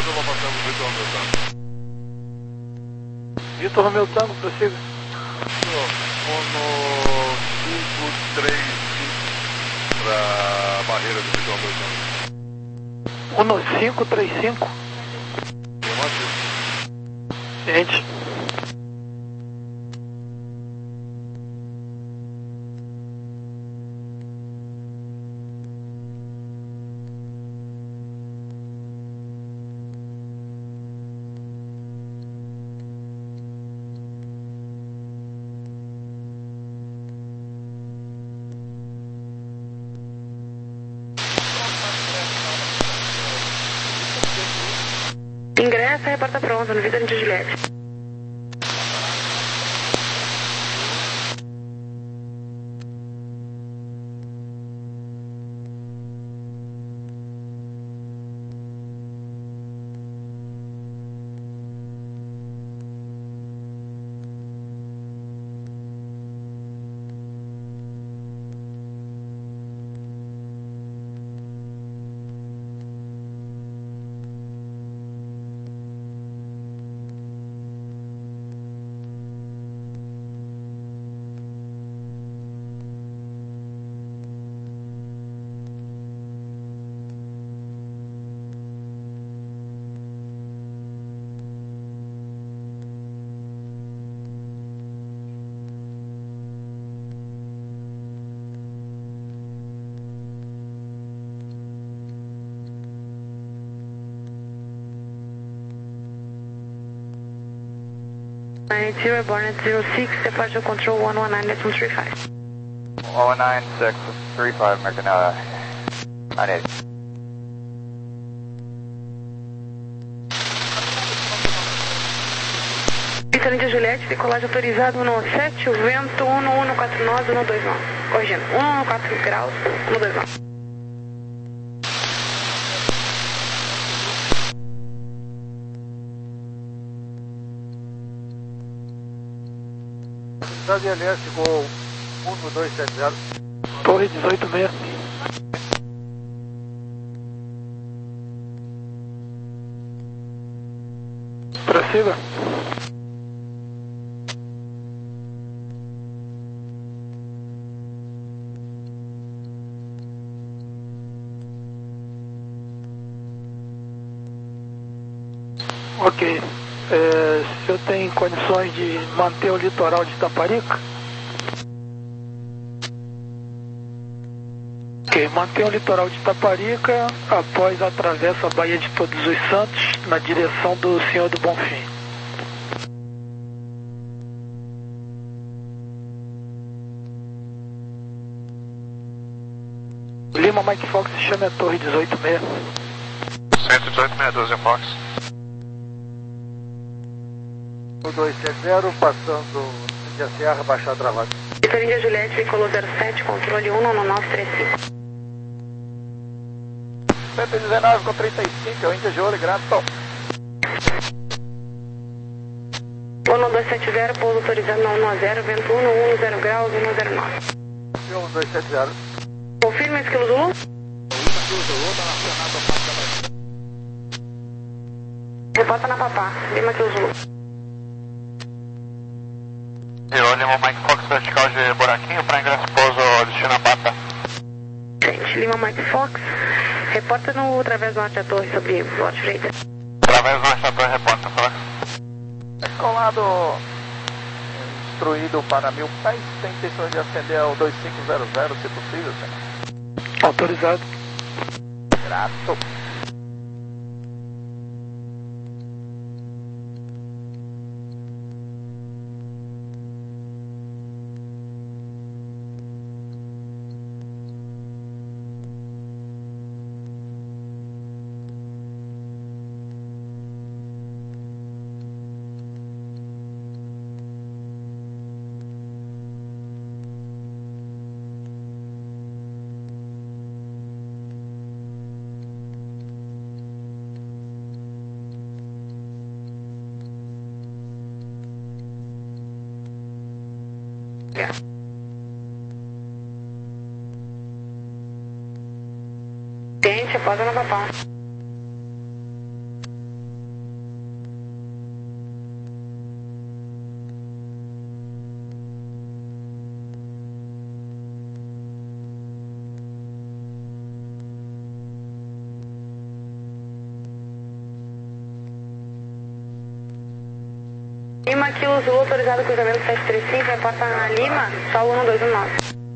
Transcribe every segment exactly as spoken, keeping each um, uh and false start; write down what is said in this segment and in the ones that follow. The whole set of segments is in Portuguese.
Vitor Romeu Tango, prossiga. Uno cinco três cinco para barreira do Vitor Romeu Tango. Uno cinco três cinco. Gente. Ingressa, reporta pronto, no Vitor de Juliette. nine zero, born at zero six, departure control one one nine decimal three five. one nine six three five, American, uh, nine eight. Vitor de Juliette, decolagem autorizado um sete, o vento um um quatro nove, um dois nove. Corrigindo, um quatro graus, um dois nove. Cidade L S, gol um dois sete zero. Torre dezoito seis. Prossiga. Ok. É, o senhor tem condições de manter o litoral de Itaparica? Ok, manter o litoral de Itaparica após a travessa a Baía de Todos os Santos na direção do Senhor do Bonfim. Lima Mike Fox, chama a Torre dezoito seis. cento e dezoito, meia dúzia, Fox. um dois sete zero, passando de Serra, baixar travado. Vitor Índia Juliette, veiculou zero sete, controle um nove nove três cinco. cento e dezenove com trinta e cinco, é o Índia Júlio, grato. um dois sete zero, pouso autorizado na um zero, vento um um zero graus, um zero nove. um dois sete zero. Confirma Esquilo Zulu? Reporta na Papá, Lima Esquilo Zulu. Eu Lima Mike Fox, vertical de buraquinho para ingresso pouso destino a Pata. Gente, Lima Mike Fox, reporta no Través Norte da Torre sobre Lote Freitas. Través Norte da Torre, reporta, Fox. Colado instruído para mil pés, tem intenção de acender ao dois cinco zero zero, se possível, senhor. Autorizado. Grato. Gente, reporta na Papá. Lima, Kilo Zulu, autorizado cruzamento sete três cinco, reporta na Lima, solo um dois um nove.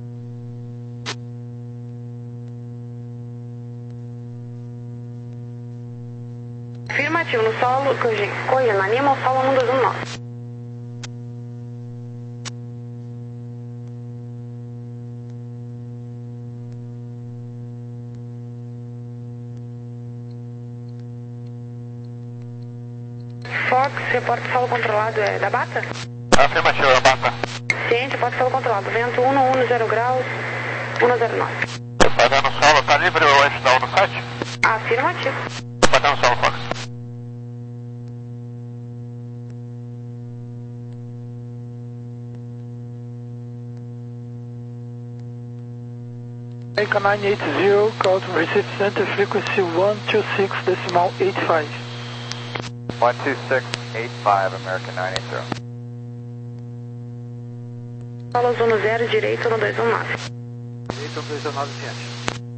Afirmativo, no solo, corrija, na Lima, solo um dois um nove. Fox, reporte solo controlado, é da Bata? Afirmativo, é Bata. Ciente, reporte solo controlado, vento um um zero graus, um zero nove. Fazendo solo, tá livre o F da um no site? Afirmativo. Fazendo solo, Fox. America nine eight zero, call to receive center frequency one two six decimal eight five. one two six eight five, American nine eight zero. Solo zona zero, direito um dois um nove. Direito um dois um nove, ciente.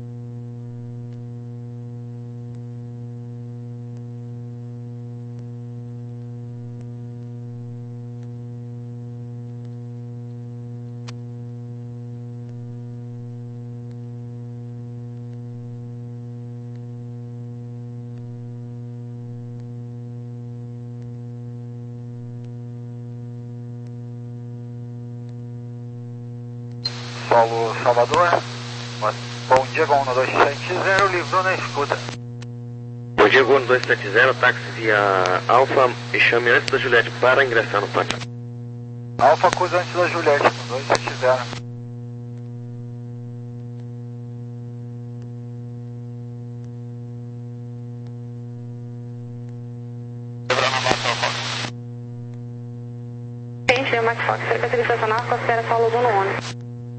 Paulo Salvador, bom dia, Gol um dois sete zero, livrou na escuta. Bom dia, Gol um dois sete zero, táxi via Alfa e chame antes da Juliette para ingressar no pátio. Alfa acusa antes da Juliette, um dois sete zero. Gente, é o Max Fox, frequência estacional, considera solo zona um.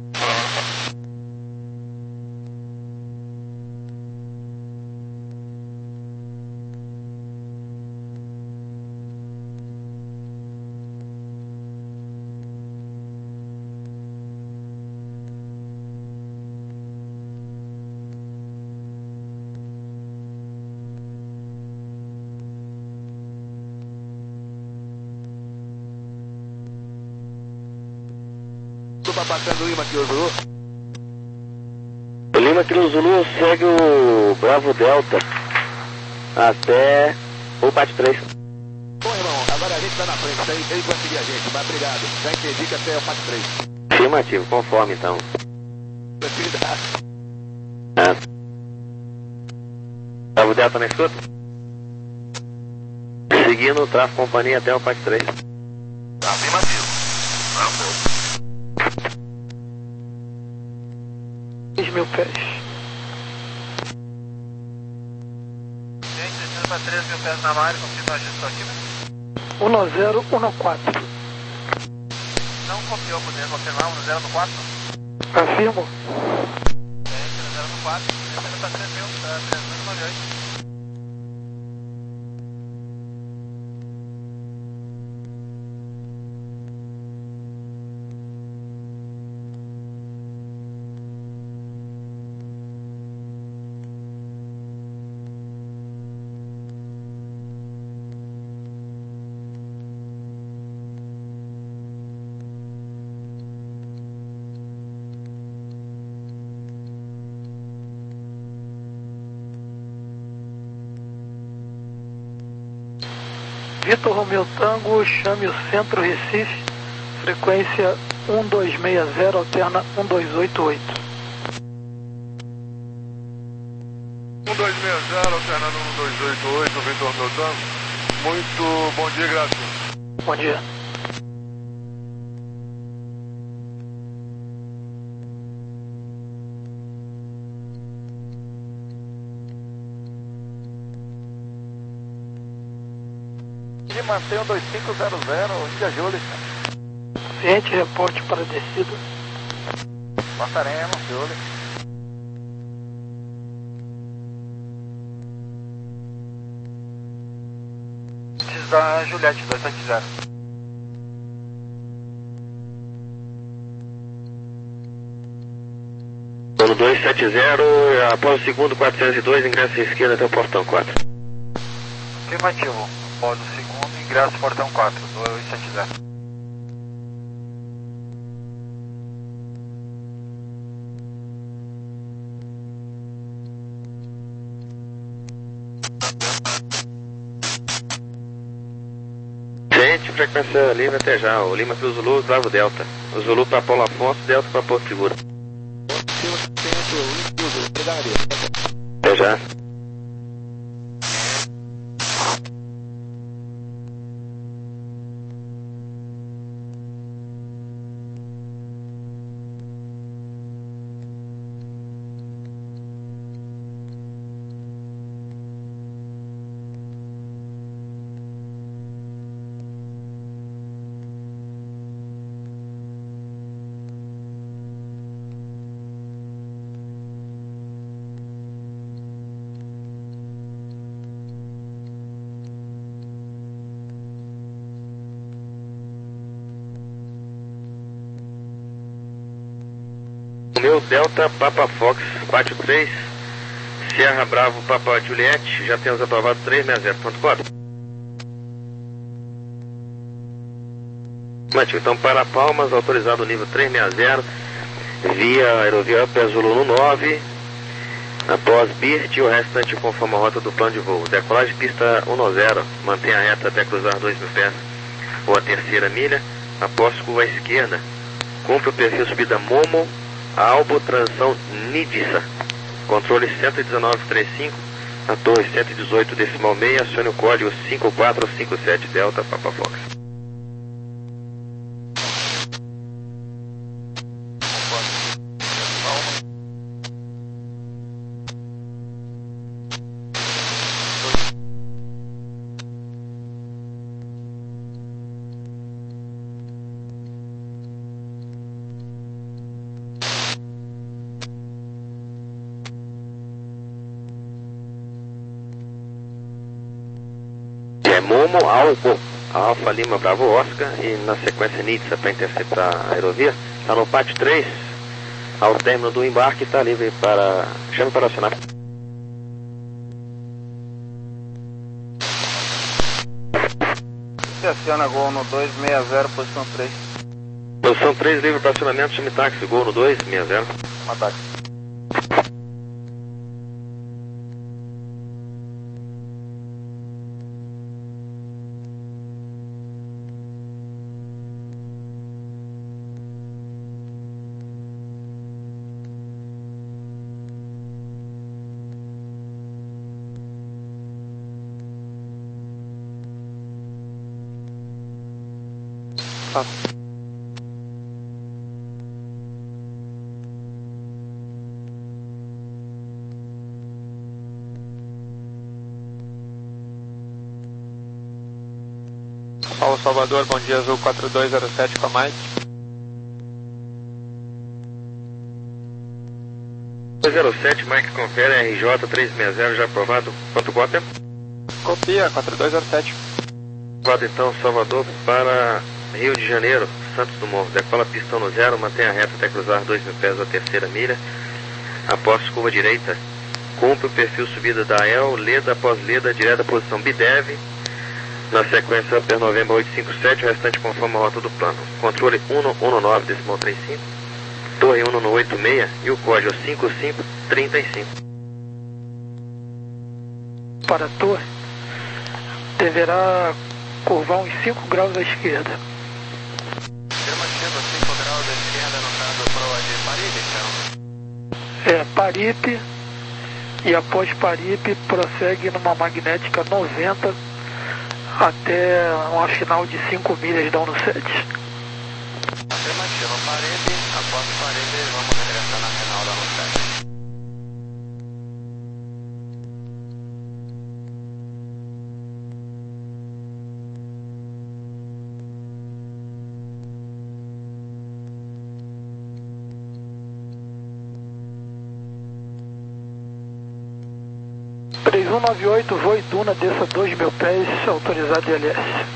Passando Lima, Kilo Zulu. O Lima, Kilo Zulu segue o Bravo Delta até o P A T três. Bom, irmão, agora a gente tá na frente, ele, ele vai seguir a gente, mas obrigado. Já entendi que até é o P A T três. Afirmativo, conforme então. Tranquilidade. É. Bravo Delta na escuta? Seguindo o tráfego companhia até o P A T três. Afirmativo. Vamos. seis mil pés. Gente, descendo para três mil pés na área, confirma a gestão aqui, né? um zero um quatro. Não copiou, poderia confirmar, um zero no quatro? Afirmo. Gente, um zero no quatro, descendo para três mil, para três mil e noventa e oito. Vitor Romeu Tango, chame o Centro Recife, frequência um dois seis zero, alterna um dois oito oito. um dois seis zero, alternando um dois oito oito, Vitor Romeu Tango. Muito bom dia, graças. Bom dia. Mantenha um dois cinco zero zero, Índia Júlia. Ciente, reporte para descida. Passaremos, Júlia. Precisa Juliette, dois sete zero. Dono dois sete zero, após o segundo quatrocentos e dois, ingresso à esquerda até o portão quatro. Afirmativo. Após o segundo, ingresso, portão quatro, dois sete zero. Gente, frequência Lima até já, o Lima para o Zulu, Bravo Delta. O Zulu para Paulo Afonso, Delta para Porto Seguro. Até já. Meu Delta Papa Fox quatro três, Sierra Bravo Papa Juliette, já temos aprovado três seis zero ponto quatro. Mativo, então para Palmas, autorizado o nível três seis zero, via aerovia Upper Zulu no nove, após B I R T, o restante conforme a rota do plano de voo. Decolagem pista um zero, mantenha a reta até cruzar dois mil pés ou a terceira milha, após curva à esquerda, cumpre o perfil subida Momo, Albo, transição Nidissa, controle cento e dezenove trinta e cinco, a torre cento e dezoito decimal meio, acione o código cinco quatro cinco sete Delta Papa Fox. É Momo, Albo, Alfa Lima Bravo Oscar e na sequência Nitsa para interceptar a aerovia. Está no pátio três, ao término do embarque está livre para... chame para acionar. Se aciona Gol no dois seis zero, posição três. Posição três, livre para acionamento, chame táxi, Gol no dois seis zero. Uma táxi. Paulo Salvador, bom dia, Azul quatro dois zero sete com a Mike. dois zero sete, Mike confere, R J três seis zero, já aprovado. Quanto cópia? Copia, quatro dois zero sete. Aprovado então, Salvador para Rio de Janeiro, Santos Dumont. Decola pistão no zero, mantenha a reta até cruzar dois mil pés da terceira milha. Após curva direita, cumpre o perfil subida da A E L, Leda após Leda, direta posição Bidev. Na sequência, Upper November oito cinco sete, o restante conforme a rota do plano. Controle cento e dezenove decimal trinta e cinco, torre cento e oitenta e seis e o código cinco cinco trinta e cinco. Para a torre, deverá curvar uns cinco graus à esquerda. Afirmativo, cinco graus à esquerda no caso proa de Paripe, então. É, Paripe, e após Paripe prossegue numa magnética noventa até uma final de cinco milhas da Uno sete. Afirmativo, Paripe, após Paripe vamos regressar na final da Uno sete. três um nove oito, voo Duna, desça dois mil pés, autorizado I L S.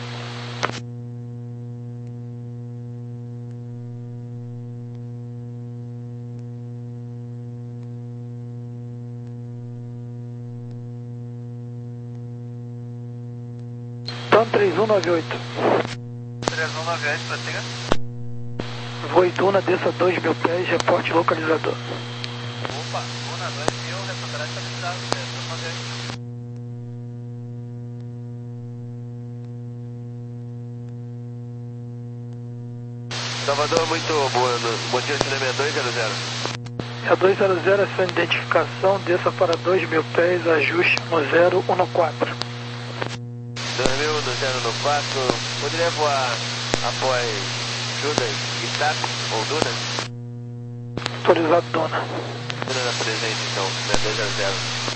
Plano três um nove oito. três um nove oito, prossiga. Voe Duna, desça dois mil pés, reporte localizador. Opa, Duna dois mil, reportará estabilizado, três um nove oito. Salvador, muito boa. Bom dia, cinema dois zero zero. É dois zero zero, essa identificação, desça para dois mil pés, ajuste no zero um quatro. dois mil no zero um quatro, poderia voar após Judas, Itap ou Duna? Autorizado Duna. Duna na presente, então, né, dois zero zero.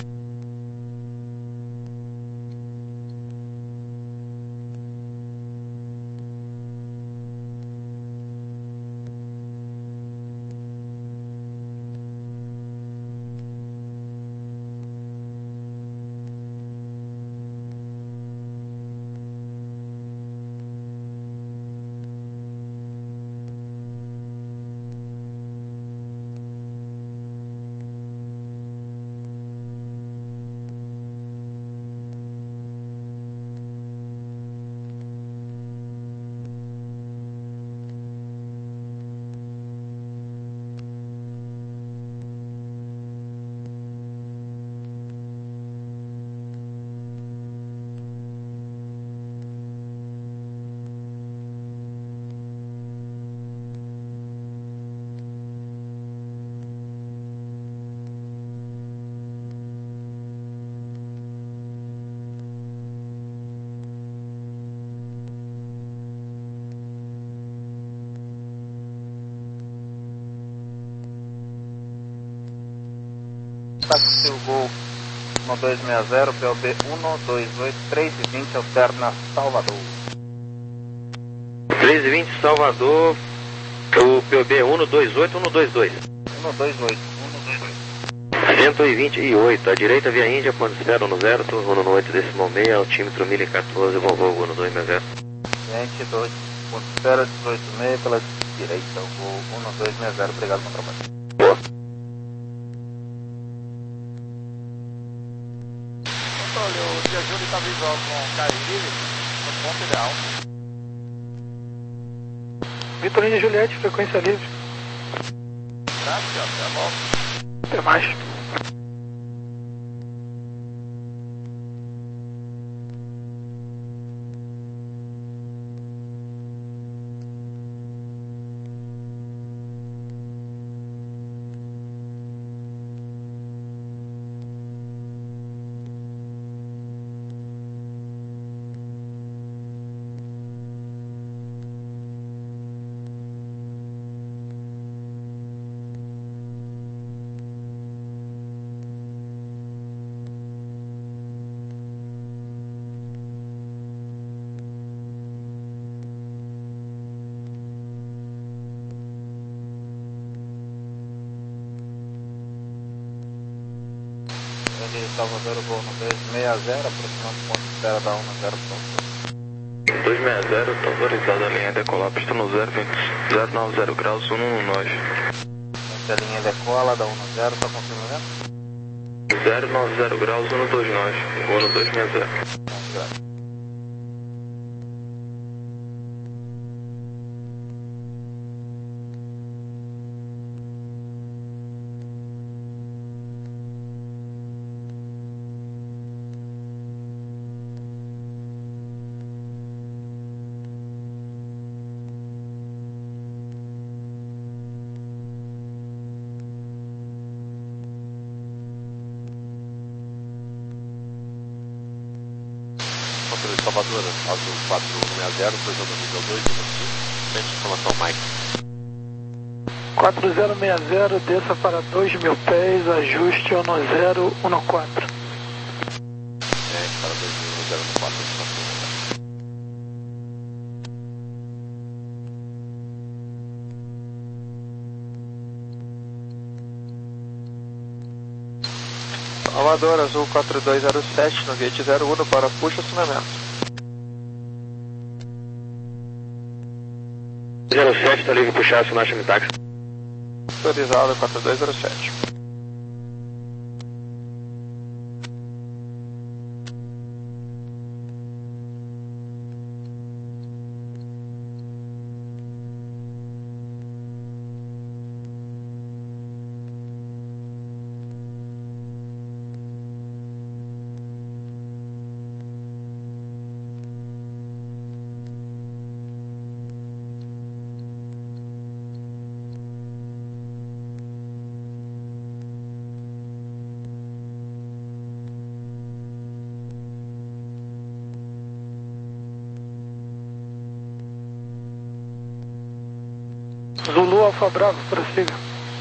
Táxi Gol um dois seis zero, P O B um dois oito, três e vinte, alterna Salvador. três e vinte, Salvador, o P O B um dois oito, um dois dois. um dois oito, um dois oito. cento e vinte e oito, à direita via Índia, ponto zero um zero, turno no oito decimal seis, altímetro mil e quatorze, bom voo, um dois seis zero. Gente, dois ponto zero dezoito seis pela direita, voo um dois seis zero, obrigado pelo trabalho. Boa. Olha, o Dia Júlio está visual com Caio Livre, no ponto ideal. Vitorino e Juliette, frequência livre. Graças, até a volta. Até mais. Salvador, voo um dois seis zero, aproximando o ponto de espera da um zero ponto. dois seis zero, está autorizada a linha decolar, pista no zero nove zero graus, um um nove. A linha decola da um zero, está confirmando? zero nove zero graus, um dois nove, voo no dois seis zero. Graças. Salvador, azul quatro seis zero, precisão do nível dois, mente de informação Mike. quatro zero seis zero, desça para dois mil pés, ajuste no zero um quatro. É, para dois mil no zero um quatro. Salvador, azul quatro dois zero sete, no gate zero um para puxa acionamento. zero sete, está livre puxar, acionar chame táxi. Autorizado quatro dois zero sete. Zulu Alfa Bravo, prossiga.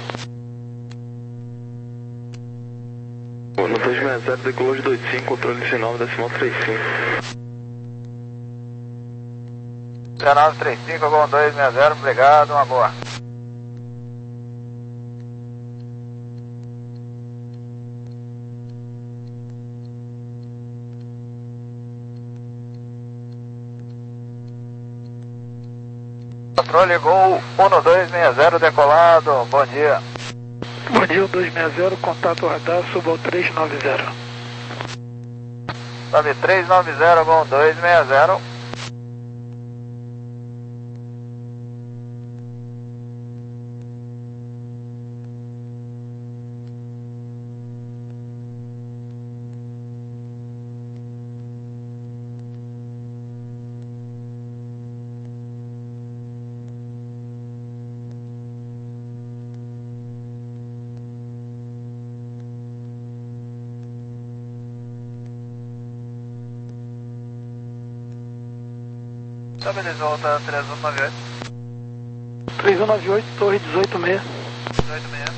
No dois seis zero, decolou de dois cinco, controle dezenove, decimal trinta e cinco. dezenove trinta e cinco, Gol dois seis zero, obrigado, uma boa. Controle Gol um dois seis zero, decolado, bom dia. Bom dia, dois seis zero, contato radar, suba ao três nove zero. Sobe três nove zero, Gol dois seis zero. Estabilizou, volta três um nove oito. três um nove oito, torre dezoito seis. dezoito seis.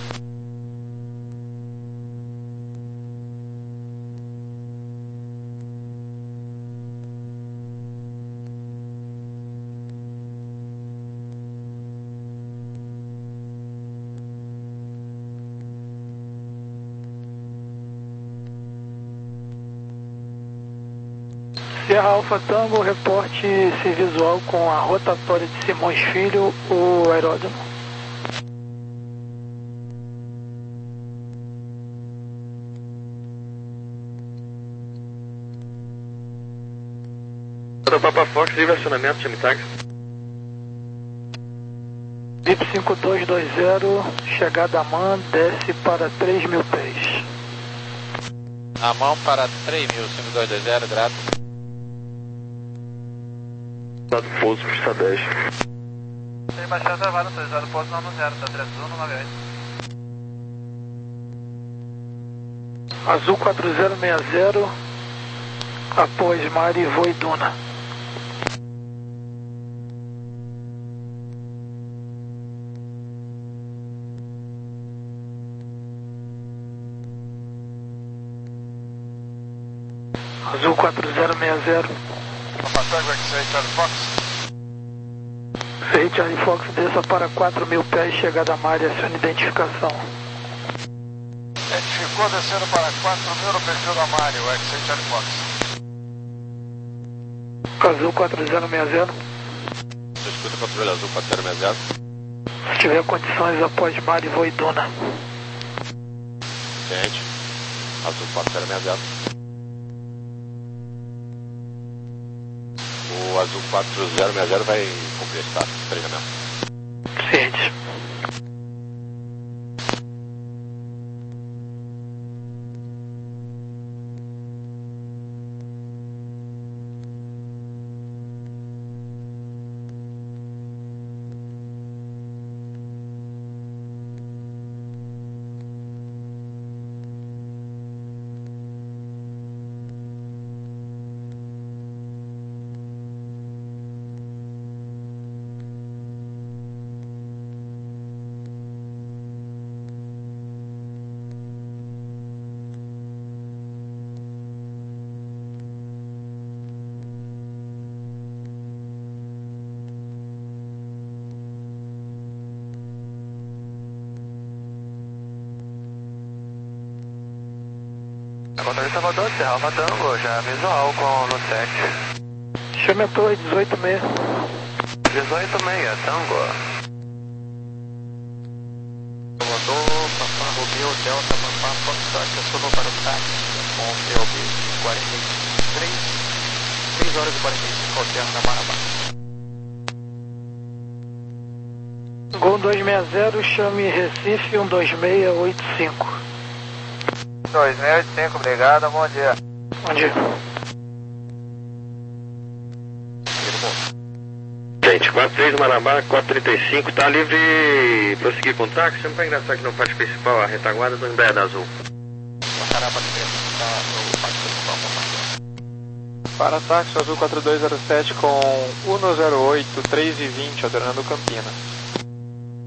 Sierra Alfa Tango, reporte se visual com a rotatória de Simões Filho, o aeródromo. Da Papa Fox, livre acionamento, chame táxi. V I P cinco dois dois zero, chegada a man, desce para três mil pés. A mão para três mil, cinco dois dois zero, grato. Dado pouso, pista dez. Tem baixada travada, autorizado pouso não no zero, tá três um nove oito. Azul quatro zero seis zero, após Mari, Voe Duna. Azul quatro zero seis zero. Charlie Fox, desça para quatro mil pés, chegada a Mari, acione identificação. Identificou descendo para quatro mil no perfil da Mari, o X Charlie Fox. Azul quatro zero seis zero. Você escuta o controle Azul quatro zero seis zero? Se tiver condições, após Mari, Voe Duna. Gente, Azul quatro zero seis zero. O Azul quatro zero seis zero vai cumprir esse status de treinamento. Ciente. Controle Salvador, Serra Alfa Tango, já visual com no sete. Chame a torre dezoito seis. dezoito seis, Tango. Salvador, Papá Romeo, Delta, Papá Foxtrot, acionou para o táxi, com o P O B quarenta e três, três horas e quarenta e cinco, alterno na Marabá. Gol dois seis zero, chame Recife um dois seis oito cinco. dois seis oito cinco, obrigado, bom dia. Bom dia. Gente, quatro três Marabá, quatro trinta e cinco, tá livre prosseguir com o táxi? Não vai engraçar que não faz principal, a retaguarda do Embraer da Azul. Para táxi Azul quatro dois zero sete com um zero oito, três e vinte, alternando Campinas.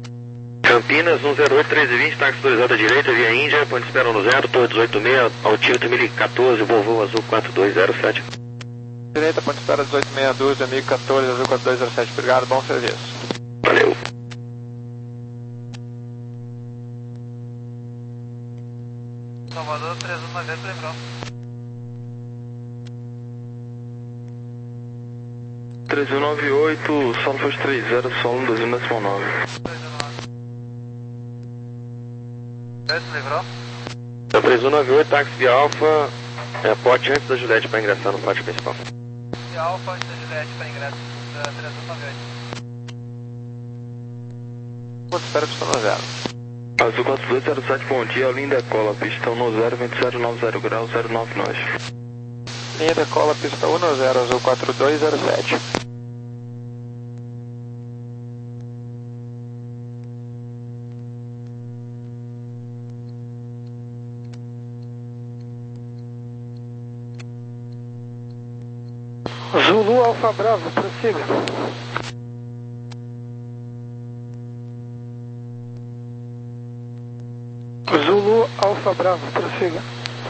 Campinas, um zero oito, treze vinte, táxi autorizado à direita, via Índia, ponto de espera no zero, torre dezoito seis, altimetro mil e quatorze, Volvo Azul quatro dois zero sete. Direita, ponto de espera dezoito sessenta e dois, mil e quatorze, Azul quatro dois zero sete, obrigado, bom serviço. Valeu. Salvador três um nove oito, lembrou. três um nove oito, solo foi três zero, solo dois um decimal nove. Lembrou? Então, três um nove oito, táxi via Alfa, é, pote antes da Juliette para ingressar no pátio principal. Via Alfa antes da Juliette para ingresso da três um nove oito. Ponto de espera pista no zero. Azul quatro dois zero sete, bom dia, linha decola, pista um no zero, vento zero nove zero graus, zero nove nós. Linha decola, pista um no zero, Azul quatro dois zero sete. Zulu Alfa Bravo, prossiga. Zulu Alfa Bravo, prossiga.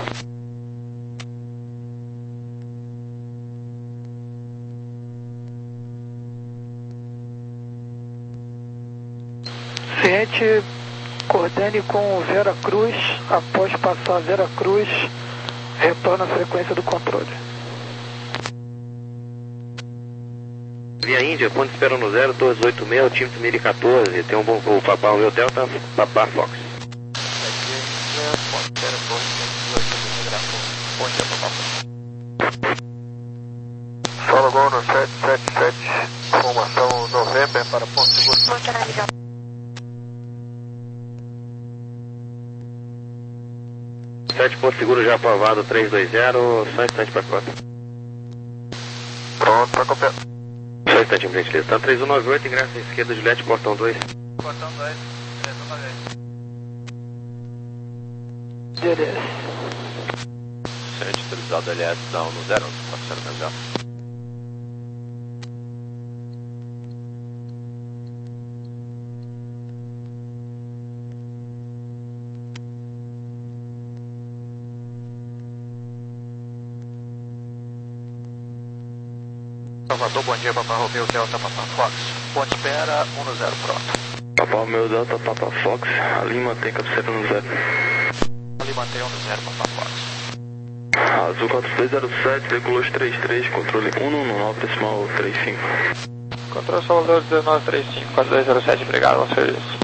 Ciente, coordene com Vera Cruz, após passar Vera Cruz, retorna a frequência do controle. Via Índia, ponto de espera no zero, torre dezoito seis, altímetro mil e quatorze, tem um bom voo, Papá Romeo Delta, Papá Fox. Fala Gol no sete sete sete, formação November para Ponto Seguro. sete Porto Seguro já aprovado, três dois zero, só um instante para cota. Pronto, para copiar. Só um instante, por gentileza. Tá três um nove oito, ingresso à esquerda, Juliette, portão dois. Portão dois, três um nove oito. D D S. Ciente, autorizado L S, down no zero, quatrocentos metros. Salvador, bom dia, Papá Romeo Delta, Papá Fox. Ponte espera um no zero, pronto. Papá Romeo Delta, Papá Fox, ali mantém cabeceira no zero. Ali mantém um no zero, Papá Fox. Azul quatro dois zero sete, veículo três três, controle um um nove decimal trinta e cinco. Controle Salvador dezenove trinta e cinco, quatro dois zero sete, obrigado, bom serviço.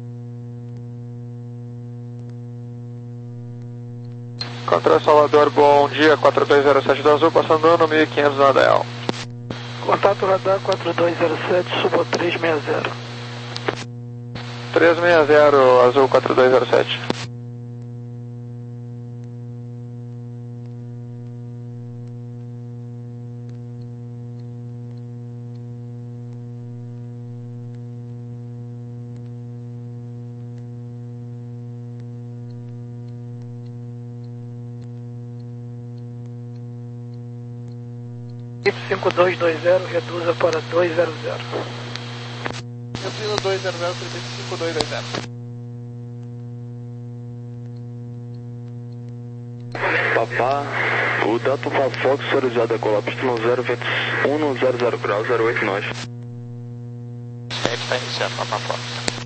Controle Salvador, bom dia, quatro dois zero sete do Azul, passando no mil e quinhentos na Adel. Contato radar quatro dois zero sete, suba três seis zero. três seis zero, Azul quatro dois zero sete. cinco dois dois zero, reduza para dois zero zero. Reduzindo dois zero zero, cinco dois dois zero. Papá, o Delta Papá Fox, autorizado a colar pista no zero, vento um no zero zero graus, zero oito nós. Sete está iniciando, Papá Fox.